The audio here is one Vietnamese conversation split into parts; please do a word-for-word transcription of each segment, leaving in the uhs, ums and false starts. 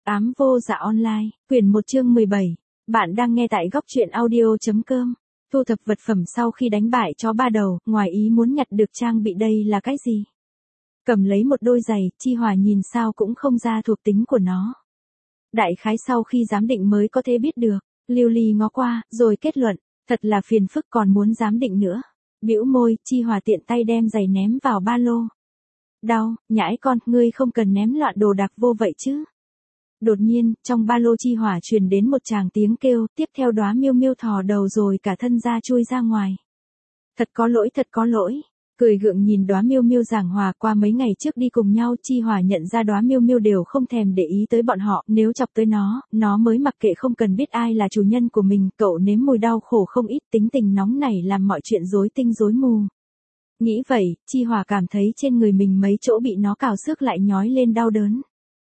Ám vô dạ online, quyển một chương mười bảy. Bạn đang nghe tại góc truyện audio.com. Thu thập vật phẩm sau khi đánh bại chó ba đầu, ngoài ý muốn nhặt được trang bị đây là cái gì? Cầm lấy một đôi giày, Chi Hòa nhìn sao cũng không ra thuộc tính của nó. Đại khái sau khi giám định mới có thể biết được, Lưu Ly ngó qua, rồi kết luận, thật là phiền phức còn muốn giám định nữa. Bĩu môi, Chi Hòa tiện tay đem giày ném vào ba lô. Đau, nhãi con, ngươi không cần ném loạn đồ đạc vô vậy chứ. Đột nhiên, trong ba lô Chi Hỏa truyền đến một tràng tiếng kêu, tiếp theo Đóa Miêu Miêu thò đầu rồi cả thân ra chui ra ngoài. Thật có lỗi, thật có lỗi. Cười gượng nhìn Đóa Miêu Miêu giảng hòa, qua mấy ngày trước đi cùng nhau, Chi Hỏa nhận ra Đóa Miêu Miêu đều không thèm để ý tới bọn họ, nếu chọc tới nó, nó mới mặc kệ không cần biết ai là chủ nhân của mình, cậu nếm mùi đau khổ không ít, tính tình nóng nảy làm mọi chuyện rối tinh rối mù. Nghĩ vậy, Chi Hỏa cảm thấy trên người mình mấy chỗ bị nó cào xước lại nhói lên đau đớn.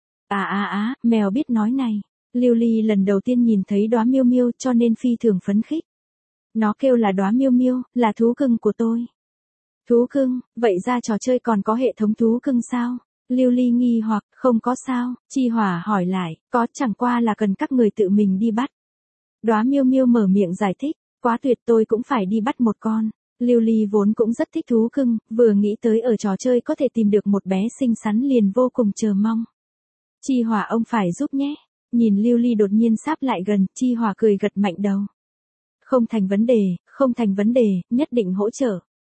À à à, mèo biết nói này. Lưu Ly lần đầu tiên nhìn thấy Đóa Miêu Miêu cho nên phi thường phấn khích. Nó kêu là Đóa Miêu Miêu, là thú cưng của tôi. Thú cưng, vậy ra trò chơi còn có hệ thống thú cưng sao? Lưu Ly nghi hoặc, không có sao, Chi Hỏa hỏi lại, có, chẳng qua là cần các người tự mình đi bắt. Đóa Miêu Miêu mở miệng giải thích, quá tuyệt, tôi cũng phải đi bắt một con. Lưu Ly vốn cũng rất thích thú cưng, vừa nghĩ tới ở trò chơi có thể tìm được một bé xinh xắn liền vô cùng chờ mong. Chi Hỏa ông phải giúp nhé. Nhìn Lưu Ly đột nhiên sáp lại gần, Chi Hỏa cười gật mạnh đầu. Không thành vấn đề, không thành vấn đề, nhất định hỗ trợ.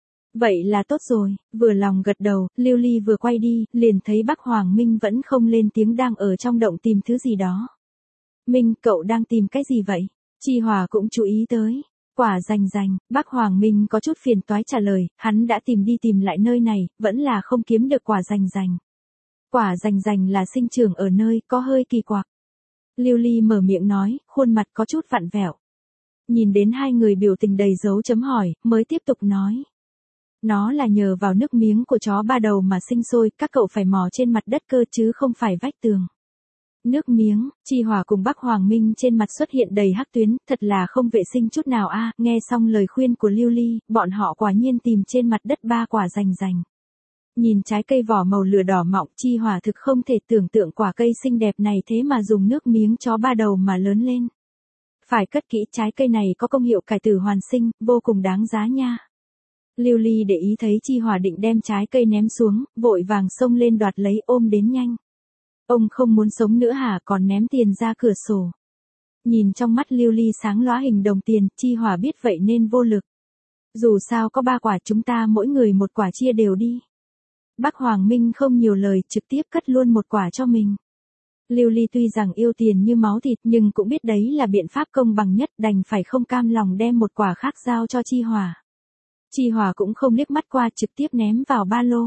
Vậy là tốt rồi, vừa lòng gật đầu, Lưu Ly vừa quay đi, liền thấy Bắc Hoàng Minh vẫn không lên tiếng đang ở trong động tìm thứ gì đó. Minh, cậu đang tìm cái gì vậy? Chi Hỏa cũng chú ý tới. Quả rành rành, Bắc Hoàng Minh có chút phiền toái trả lời, hắn đã tìm đi tìm lại nơi này, vẫn là không kiếm được quả rành rành. Quả rành rành là sinh trưởng ở nơi có hơi kỳ quặc. Lưu Ly mở miệng nói, khuôn mặt có chút vặn vẹo. Nhìn đến hai người biểu tình đầy dấu chấm hỏi, mới tiếp tục nói. Nó là nhờ vào nước miếng của chó ba đầu mà sinh sôi, các cậu phải mò trên mặt đất cơ chứ không phải vách tường. Nước miếng, Chi Hỏa cùng Bắc Hoàng Minh trên mặt xuất hiện đầy hắc tuyến, thật là không vệ sinh chút nào a. Nghe xong lời khuyên của Lưu Ly, bọn họ quả nhiên tìm trên mặt đất ba quả rành rành. Nhìn trái cây vỏ màu lửa đỏ mọng, Chi Hỏa thực không thể tưởng tượng quả cây xinh đẹp này thế mà dùng nước miếng chó ba đầu mà lớn lên. Phải cất kỹ, trái cây này có công hiệu cải tử hoàn sinh, vô cùng đáng giá nha. Lưu Ly để ý thấy Chi Hỏa định đem trái cây ném xuống, vội vàng xông lên đoạt lấy ôm đến nhanh. Ông không muốn sống nữa hả, còn ném tiền ra cửa sổ. Nhìn trong mắt Lưu Ly sáng lóa hình đồng tiền, Chi Hỏa biết vậy nên vô lực. Dù sao có ba quả, chúng ta mỗi người một quả chia đều đi. Bắc Hoàng Minh không nhiều lời, trực tiếp cất luôn một quả cho mình. Lưu Ly tuy rằng yêu tiền như máu thịt nhưng cũng biết đấy là biện pháp công bằng nhất, đành phải không cam lòng đem một quả khác giao cho Chi Hỏa. Chi Hỏa cũng không liếc mắt qua, trực tiếp ném vào ba lô.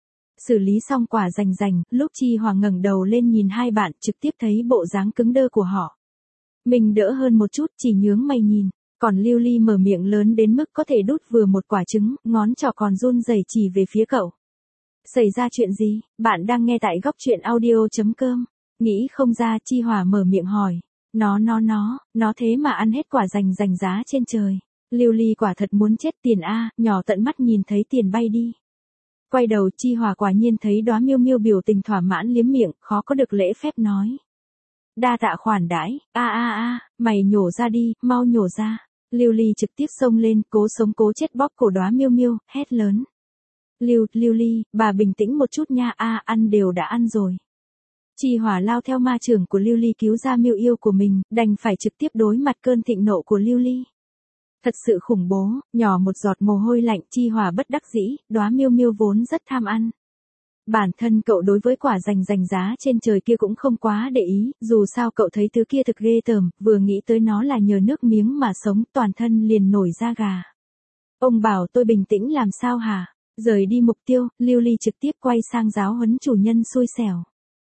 Xử lý xong quả rành rành, lúc Chi Hỏa ngẩng đầu lên nhìn hai bạn, trực tiếp thấy bộ dáng cứng đơ của họ. Mình đỡ hơn một chút, chỉ nhướng mày nhìn, còn Lưu Ly mở miệng lớn đến mức có thể đút vừa một quả trứng, ngón trỏ còn run rẩy chỉ về phía cậu. Xảy ra chuyện gì? Bạn đang nghe tại góc truyện audio.com. Nghĩ không ra, Chi Hỏa mở miệng hỏi. Nó nó nó, nó thế mà ăn hết quả rành rành giá trên trời. Lưu Ly quả thật muốn chết, tiền a, nhỏ tận mắt nhìn thấy tiền bay đi. Quay đầu, Chi Hỏa quả nhiên thấy Đóa Miêu Miêu biểu tình thỏa mãn liếm miệng, khó có được lễ phép nói. Đa tạ khoản đãi, a a a, mày nhổ ra đi, mau nhổ ra. Lưu Ly trực tiếp xông lên, cố sống cố chết bóp cổ Đóa Miêu Miêu, hét lớn. Lưu, Lưu Ly, bà bình tĩnh một chút nha, a, ăn đều đã ăn rồi. Chi Hỏa lao theo ma trưởng của Lưu Ly cứu ra Miêu yêu của mình, đành phải trực tiếp đối mặt cơn thịnh nộ của Lưu Ly. Thật sự khủng bố, nhỏ một giọt mồ hôi lạnh, Chi Hỏa bất đắc dĩ, Đóa Miêu Miêu vốn rất tham ăn. Bản thân cậu đối với quả rành rành giá trên trời kia cũng không quá để ý, dù sao cậu thấy thứ kia thực ghê tởm, vừa nghĩ tới nó là nhờ nước miếng mà sống, toàn thân liền nổi da gà. Ông bảo tôi bình tĩnh làm sao hả? Rời đi mục tiêu, Lưu Ly trực tiếp quay sang giáo huấn chủ nhân xui xẻo.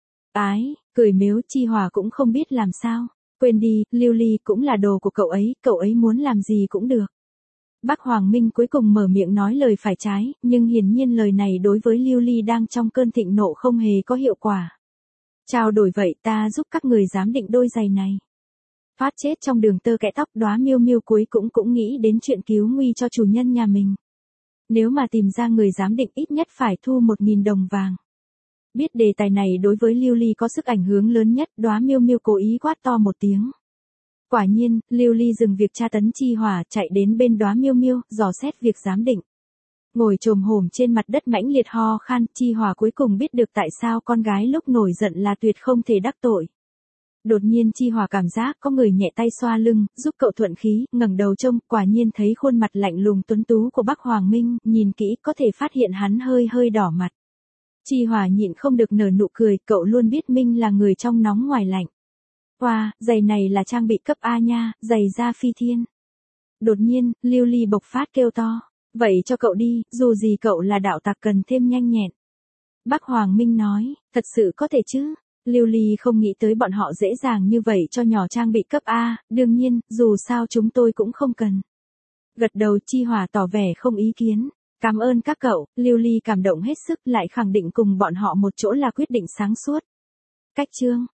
Ái, cười mếu, Chi Hỏa cũng không biết làm sao. Quên đi, Lưu Ly cũng là đồ của cậu ấy, cậu ấy muốn làm gì cũng được. Bắc Hoàng Minh cuối cùng mở miệng nói lời phải trái, nhưng hiển nhiên lời này đối với Lưu Ly đang trong cơn thịnh nộ không hề có hiệu quả. Trao đổi vậy, ta giúp các người giám định đôi giày này. Thoát chết trong đường tơ kẽ tóc, Đóa Miêu Miêu cuối cũng cũng nghĩ đến chuyện cứu nguy cho chủ nhân nhà mình. Nếu mà tìm ra người giám định ít nhất phải thu một nghìn đồng vàng. Biết đề tài này đối với Lưu Ly có sức ảnh hưởng lớn nhất, Đóa Miêu Miêu cố ý quát to một tiếng. Quả nhiên, Lưu Ly dừng việc tra tấn Chi Hỏa, chạy đến bên Đóa Miêu Miêu, dò xét việc giám định. Ngồi chồm hổm trên mặt đất mãnh liệt ho khan, Chi Hỏa cuối cùng biết được tại sao con gái lúc nổi giận là tuyệt không thể đắc tội. Đột nhiên Chi Hỏa cảm giác có người nhẹ tay xoa lưng, giúp cậu thuận khí, ngẩng đầu trông, quả nhiên thấy khuôn mặt lạnh lùng tuấn tú của Bắc Hoàng Minh, nhìn kỹ có thể phát hiện hắn hơi hơi đỏ mặt. Chi Hỏa nhịn không được nở nụ cười, cậu luôn biết Minh là người trong nóng ngoài lạnh. Wow, giày này là trang bị cấp A nha, giày da phi thiên. Đột nhiên, Lưu Ly bộc phát kêu to. Vậy cho cậu đi, dù gì cậu là đạo tặc cần thêm nhanh nhẹn. Bắc Hoàng Minh nói, thật sự có thể chứ. Lưu Ly không nghĩ tới bọn họ dễ dàng như vậy cho nhỏ trang bị cấp A, đương nhiên, dù sao chúng tôi cũng không cần. Gật đầu, Chi Hỏa tỏ vẻ không ý kiến. Cảm ơn các cậu, Lưu Ly cảm động hết sức, lại khẳng định cùng bọn họ một chỗ là quyết định sáng suốt. Cách chương